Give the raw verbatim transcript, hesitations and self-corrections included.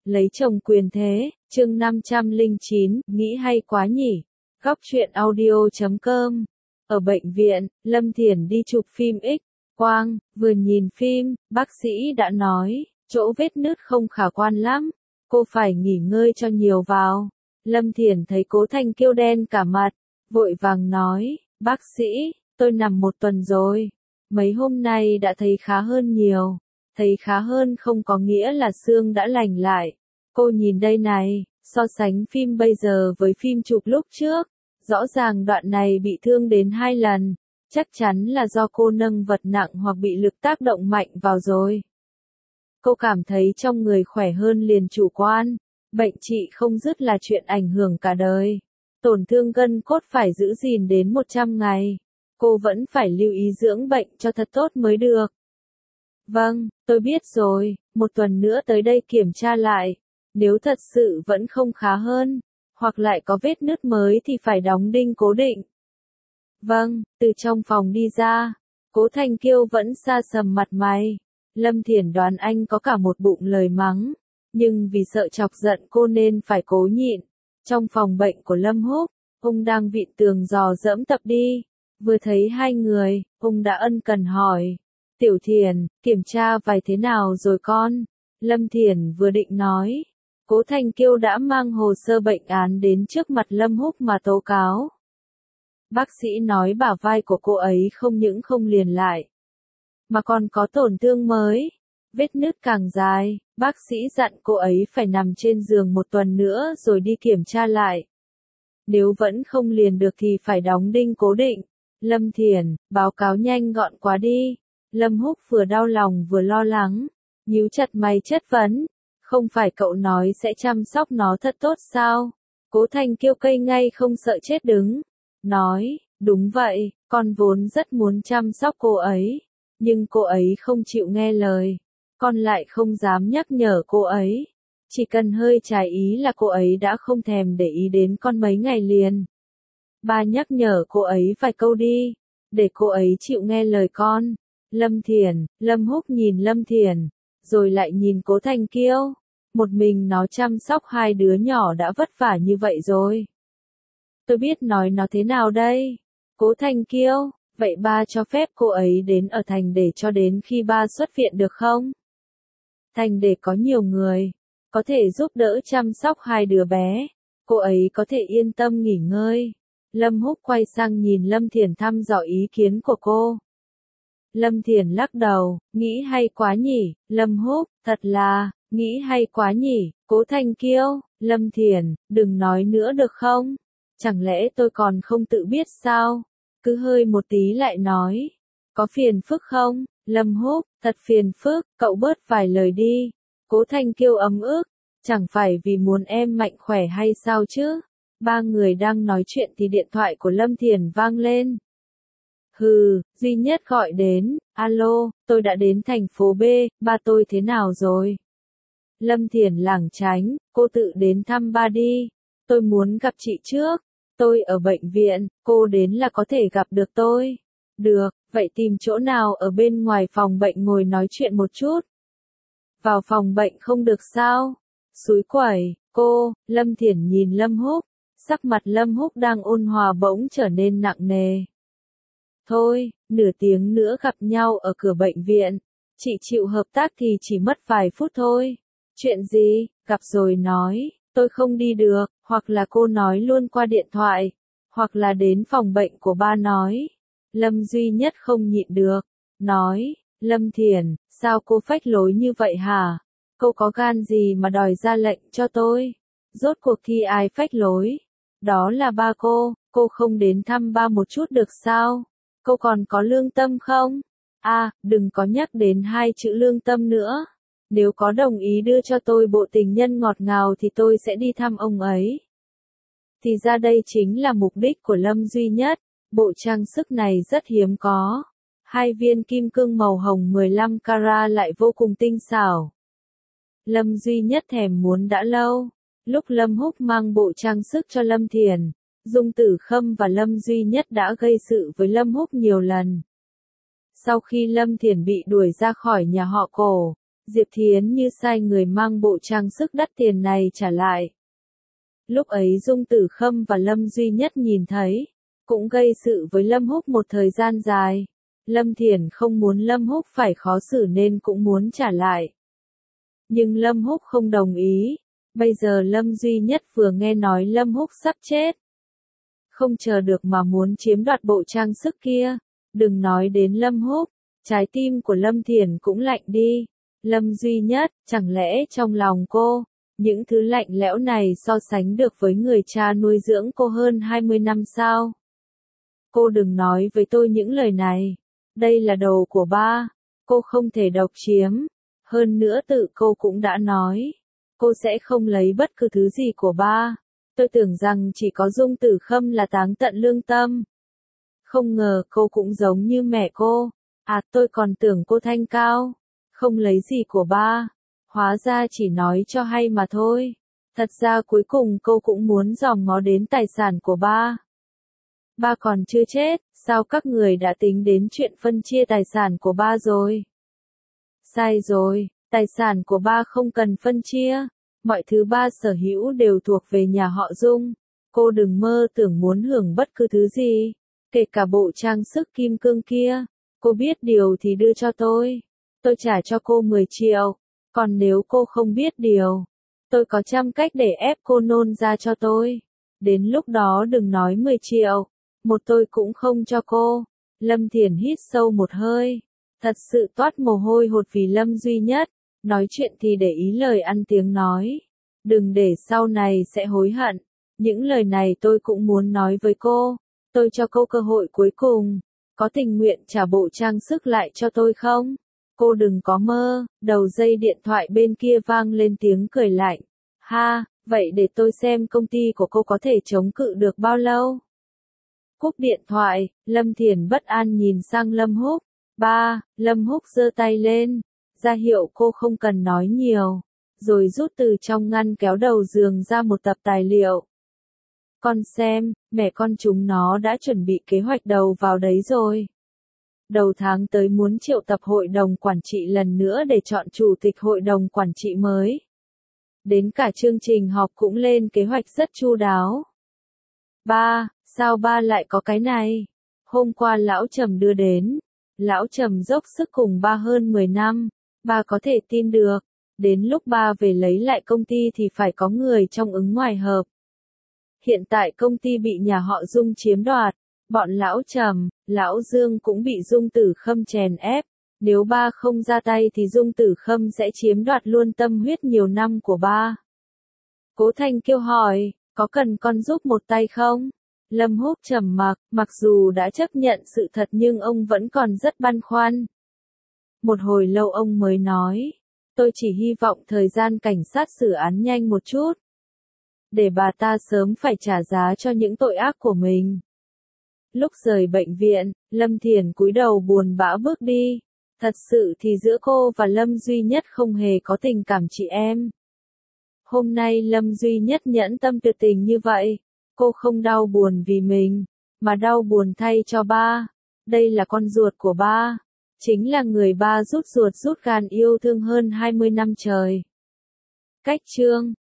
Lấy chồng quyền thế, chương năm trăm lẻ chín, nghĩ hay quá nhỉ. Góc truyện audio chấm com. Ở bệnh viện, Lâm Thiển đi chụp phim X quang, vừa nhìn phim, bác sĩ đã nói, chỗ vết nứt không khả quan lắm, cô phải nghỉ ngơi cho nhiều vào. Lâm Thiển thấy Cố Thanh Kiêu đen cả mặt, vội vàng nói, bác sĩ, tôi nằm một tuần rồi, mấy hôm nay đã thấy khá hơn nhiều. Thấy khá hơn không có nghĩa là xương đã lành lại. Cô nhìn đây này, so sánh phim bây giờ với phim chụp lúc trước, rõ ràng đoạn này bị thương đến hai lần, chắc chắn là do cô nâng vật nặng hoặc bị lực tác động mạnh vào rồi. Cô cảm thấy trong người khỏe hơn liền chủ quan, bệnh trị không dứt là chuyện ảnh hưởng cả đời. Tổn thương gân cốt phải giữ gìn đến một trăm ngày, cô vẫn phải lưu ý dưỡng bệnh cho thật tốt mới được. Vâng, tôi biết rồi, một tuần nữa tới đây kiểm tra lại. Nếu thật sự vẫn không khá hơn, hoặc lại có vết nứt mới thì phải đóng đinh cố định. Vâng, từ trong phòng đi ra, Cố Thanh Kiêu vẫn sa sầm mặt mày. Lâm Thiển đoán anh có cả một bụng lời mắng, nhưng vì sợ chọc giận cô nên phải cố nhịn. Trong phòng bệnh của Lâm Húc, ông đang vịn tường dò dẫm tập đi. Vừa thấy hai người, ông đã ân cần hỏi. Tiểu Thiển, kiểm tra vài thế nào rồi con? Lâm Thiển vừa định nói. Cố Thanh Kiêu đã mang hồ sơ bệnh án đến trước mặt Lâm Húc mà tố cáo. Bác sĩ nói bả vai của cô ấy không những không liền lại, mà còn có tổn thương mới. Vết nứt càng dài, bác sĩ dặn cô ấy phải nằm trên giường một tuần nữa rồi đi kiểm tra lại. Nếu vẫn không liền được thì phải đóng đinh cố định. Lâm Thiển, báo cáo nhanh gọn quá đi. Lâm Húc vừa đau lòng vừa lo lắng, nhíu chặt mày chất vấn, không phải cậu nói sẽ chăm sóc nó thật tốt sao? Cố Thanh Kiêu cây ngay không sợ chết đứng, nói, đúng vậy, con vốn rất muốn chăm sóc cô ấy, nhưng cô ấy không chịu nghe lời, con lại không dám nhắc nhở cô ấy, chỉ cần hơi trái ý là cô ấy đã không thèm để ý đến con mấy ngày liền. Ba nhắc nhở cô ấy vài câu đi, để cô ấy chịu nghe lời con. Lâm Thiển, Lâm Húc nhìn Lâm Thiển, rồi lại nhìn Cố Thanh Kiêu. Một mình nó chăm sóc hai đứa nhỏ đã vất vả như vậy rồi. Tôi biết nói nó thế nào đây? Cố Thanh Kiêu, vậy ba cho phép cô ấy đến ở thành để cho đến khi ba xuất viện được không? Thành để có nhiều người, có thể giúp đỡ chăm sóc hai đứa bé. Cô ấy có thể yên tâm nghỉ ngơi. Lâm Húc quay sang nhìn Lâm Thiển thăm dò ý kiến của cô. Lâm Thiển lắc đầu, nghĩ hay quá nhỉ, Lâm Húc, thật là, nghĩ hay quá nhỉ, Cố Thanh Kiêu, Lâm Thiển, đừng nói nữa được không? Chẳng lẽ tôi còn không tự biết sao? Cứ hơi một tí lại nói. Có phiền phức không? Lâm Húc, thật phiền phức, cậu bớt vài lời đi. Cố Thanh Kiêu ấm ức, chẳng phải vì muốn em mạnh khỏe hay sao chứ? Ba người đang nói chuyện thì điện thoại của Lâm Thiển vang lên. Hừ, duy nhất gọi đến, alo, tôi đã đến thành phố B, ba tôi thế nào rồi? Lâm Thiển lảng tránh, cô tự đến thăm ba đi, tôi muốn gặp chị trước, tôi ở bệnh viện, cô đến là có thể gặp được tôi. Được, vậy tìm chỗ nào ở bên ngoài phòng bệnh ngồi nói chuyện một chút. Vào phòng bệnh không được sao? Xúi quẩy, cô, Lâm Thiển nhìn Lâm Húc, sắc mặt Lâm Húc đang ôn hòa bỗng trở nên nặng nề. Thôi, nửa tiếng nữa gặp nhau ở cửa bệnh viện. Chị chịu hợp tác thì chỉ mất vài phút thôi. Chuyện gì, gặp rồi nói, tôi không đi được, hoặc là cô nói luôn qua điện thoại, hoặc là đến phòng bệnh của ba nói. Lâm duy nhất không nhịn được, nói, Lâm Thiển, sao cô phách lối như vậy hả? Cô có gan gì mà đòi ra lệnh cho tôi? Rốt cuộc thì ai phách lối? Đó là ba cô, cô không đến thăm ba một chút được sao? Cô còn có lương tâm không? À, đừng có nhắc đến hai chữ lương tâm nữa. Nếu có đồng ý đưa cho tôi bộ tình nhân ngọt ngào thì tôi sẽ đi thăm ông ấy. Thì ra đây chính là mục đích của Lâm duy nhất. Bộ trang sức này rất hiếm có. Hai viên kim cương màu hồng mười lăm carat lại vô cùng tinh xảo. Lâm duy nhất thèm muốn đã lâu. Lúc Lâm Húc mang bộ trang sức cho Lâm Thiển, Dung Tử Khâm và Lâm duy nhất đã gây sự với Lâm Húc nhiều lần. Sau khi Lâm Thiển bị đuổi ra khỏi nhà họ Cổ, Diệp Thiến như sai người mang bộ trang sức đắt tiền này trả lại. Lúc ấy Dung Tử Khâm và Lâm Duy Nhất nhìn thấy, cũng gây sự với Lâm Húc một thời gian dài. Lâm Thiển không muốn Lâm Húc phải khó xử nên cũng muốn trả lại. Nhưng Lâm Húc không đồng ý. Bây giờ Lâm Duy Nhất vừa nghe nói Lâm Húc sắp chết, không chờ được mà muốn chiếm đoạt bộ trang sức kia. Đừng nói đến Lâm Húc, trái tim của Lâm Thiển cũng lạnh đi. Lâm Duy Nhất, chẳng lẽ trong lòng cô, những thứ lạnh lẽo này so sánh được với người cha nuôi dưỡng cô hơn hai mươi năm sao? Cô đừng nói với tôi những lời này. Đây là đồ của ba, cô không thể độc chiếm. Hơn nữa tự cô cũng đã nói, cô sẽ không lấy bất cứ thứ gì của ba. Tôi tưởng rằng chỉ có Dung Tử Khâm là táng tận lương tâm. Không ngờ cô cũng giống như mẹ cô. À, tôi còn tưởng cô thanh cao, không lấy gì của ba. Hóa ra chỉ nói cho hay mà thôi. Thật ra cuối cùng cô cũng muốn dòm ngó đến tài sản của ba. Ba còn chưa chết, sao các người đã tính đến chuyện phân chia tài sản của ba rồi? Sai rồi, tài sản của ba không cần phân chia. Mọi thứ ba sở hữu đều thuộc về nhà họ Dung. Cô đừng mơ tưởng muốn hưởng bất cứ thứ gì, kể cả bộ trang sức kim cương kia. Cô biết điều thì đưa cho tôi. Tôi trả cho cô mười triệu. Còn nếu cô không biết điều, tôi có trăm cách để ép cô nôn ra cho tôi. Đến lúc đó đừng nói mười triệu, một tôi cũng không cho cô. Lâm Thiển hít sâu một hơi. Thật sự toát mồ hôi hột vì Lâm Duy Nhất. Nói chuyện thì để ý lời ăn tiếng nói. Đừng để sau này sẽ hối hận. Những lời này tôi cũng muốn nói với cô. Tôi cho cô cơ hội cuối cùng. Có tình nguyện trả bộ trang sức lại cho tôi không? Cô đừng có mơ. Đầu dây điện thoại bên kia vang lên tiếng cười lạnh. Ha, vậy để tôi xem công ty của cô có thể chống cự được bao lâu. Cúp điện thoại, Lâm Thiển bất an nhìn sang Lâm Húc. Ba, Lâm Húc giơ tay lên, ra hiệu cô không cần nói nhiều, rồi rút từ trong ngăn kéo đầu giường ra một tập tài liệu. Con xem, mẹ con chúng nó đã chuẩn bị kế hoạch đầu vào đấy rồi. Đầu tháng tới muốn triệu tập hội đồng quản trị lần nữa để chọn chủ tịch hội đồng quản trị mới. Đến cả chương trình họp cũng lên kế hoạch rất chu đáo. Ba, sao ba lại có cái này? Hôm qua lão Trầm đưa đến. Lão Trầm dốc sức cùng ba hơn mười năm. Ba có thể tin được. Đến lúc ba về lấy lại công ty thì phải có người trong ứng ngoài hợp. Hiện tại công ty bị nhà họ Dung chiếm đoạt. Bọn lão Trầm, lão Dương cũng bị Dung Tử Khâm chèn ép. Nếu ba không ra tay thì Dung Tử Khâm sẽ chiếm đoạt luôn tâm huyết nhiều năm của ba. Cố Thanh Kiêu hỏi, có cần con giúp một tay không? Lâm Húc trầm mặc, mặc dù đã chấp nhận sự thật nhưng ông vẫn còn rất băn khoăn. Một hồi lâu ông mới nói, tôi chỉ hy vọng thời gian cảnh sát xử án nhanh một chút. Để bà ta sớm phải trả giá cho những tội ác của mình. Lúc rời bệnh viện, Lâm Thiển cúi đầu buồn bã bước đi. Thật sự thì giữa cô và Lâm Duy Nhất không hề có tình cảm chị em. Hôm nay Lâm Duy Nhất nhẫn tâm tuyệt tình như vậy. Cô không đau buồn vì mình, mà đau buồn thay cho ba. Đây là con ruột của ba. Chính là người ba rút ruột rút gan yêu thương hơn hai mươi năm trời. Cách chương